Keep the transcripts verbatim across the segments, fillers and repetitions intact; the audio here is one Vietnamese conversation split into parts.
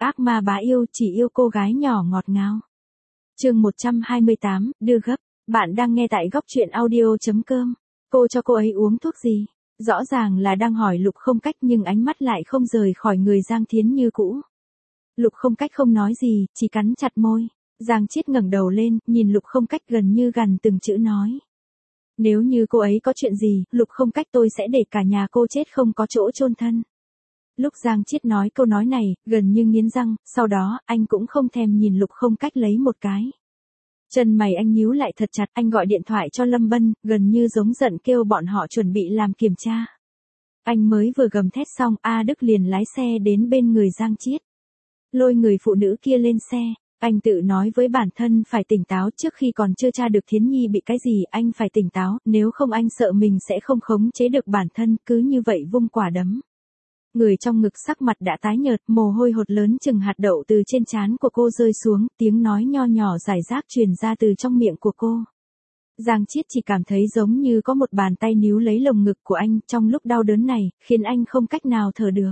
ác ma bá yêu chỉ yêu cô gái nhỏ ngọt ngào. Chương một trăm hai mươi tám, đưa gấp. Bạn đang nghe tại góc truyện audio chấm com. Cô cho cô ấy uống thuốc gì? Rõ ràng là đang hỏi Lục Không Cách nhưng ánh mắt lại không rời khỏi người Giang Thiến như cũ. Lục Không Cách không nói gì, chỉ cắn chặt môi. Giang Chiết ngẩng đầu lên, nhìn Lục Không Cách gần như gằn từng chữ nói. Nếu như cô ấy có chuyện gì, Lục Không Cách tôi sẽ để cả nhà cô chết không có chỗ chôn thân. Lúc Giang Chiết nói câu nói này, gần như nghiến răng, sau đó, anh cũng không thèm nhìn Lục Không Cách lấy một cái. Chân mày anh nhíu lại thật chặt, anh gọi điện thoại cho Lâm Bân, gần như giống giận kêu bọn họ chuẩn bị làm kiểm tra. Anh mới vừa gầm thét xong, A Đức liền lái xe đến bên người Giang Chiết. Lôi người phụ nữ kia lên xe, anh tự nói với bản thân phải tỉnh táo trước khi còn chưa tra được Thiến Nhi bị cái gì, anh phải tỉnh táo, nếu không anh sợ mình sẽ không khống chế được bản thân, cứ như vậy vung quả đấm. Người trong ngực sắc mặt đã tái nhợt, mồ hôi hột lớn chừng hạt đậu từ trên trán của cô rơi xuống, tiếng nói nho nhỏ rải rác truyền ra từ trong miệng của cô. Giang Chiết chỉ cảm thấy giống như có một bàn tay níu lấy lồng ngực của anh, trong lúc đau đớn này, khiến anh không cách nào thở được.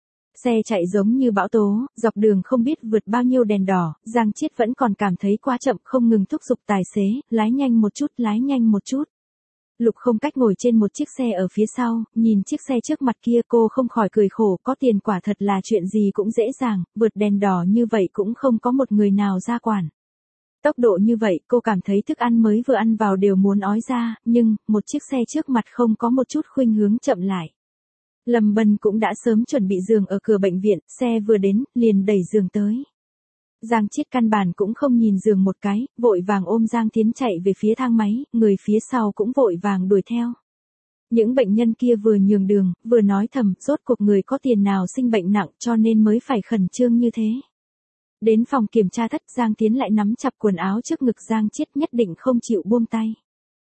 Xe chạy giống như bão tố, dọc đường không biết vượt bao nhiêu đèn đỏ, Giang Chiết vẫn còn cảm thấy quá chậm, không ngừng thúc giục tài xế, lái nhanh một chút, lái nhanh một chút. Lục Không Cách ngồi trên một chiếc xe ở phía sau, nhìn chiếc xe trước mặt kia cô không khỏi cười khổ, có tiền quả thật là chuyện gì cũng dễ dàng, vượt đèn đỏ như vậy cũng không có một người nào ra quản. Tốc độ như vậy cô cảm thấy thức ăn mới vừa ăn vào đều muốn ói ra, nhưng, một chiếc xe trước mặt không có một chút khuynh hướng chậm lại. Lâm Bân cũng đã sớm chuẩn bị giường ở cửa bệnh viện, xe vừa đến, liền đẩy giường tới. Giang Chiết căn bản cũng không nhìn giường một cái, vội vàng ôm Giang Thiến chạy về phía thang máy, người phía sau cũng vội vàng đuổi theo. Những bệnh nhân kia vừa nhường đường, vừa nói thầm, rốt cuộc người có tiền nào sinh bệnh nặng cho nên mới phải khẩn trương như thế. Đến phòng kiểm tra thất, Giang Thiến lại nắm chặt quần áo trước ngực Giang Chiết, nhất định không chịu buông tay.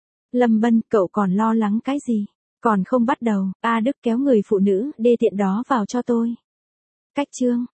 Lâm Bân, cậu còn lo lắng cái gì? Còn không bắt đầu, A Đức kéo người phụ nữ đê tiện đó vào cho tôi. Cách chương.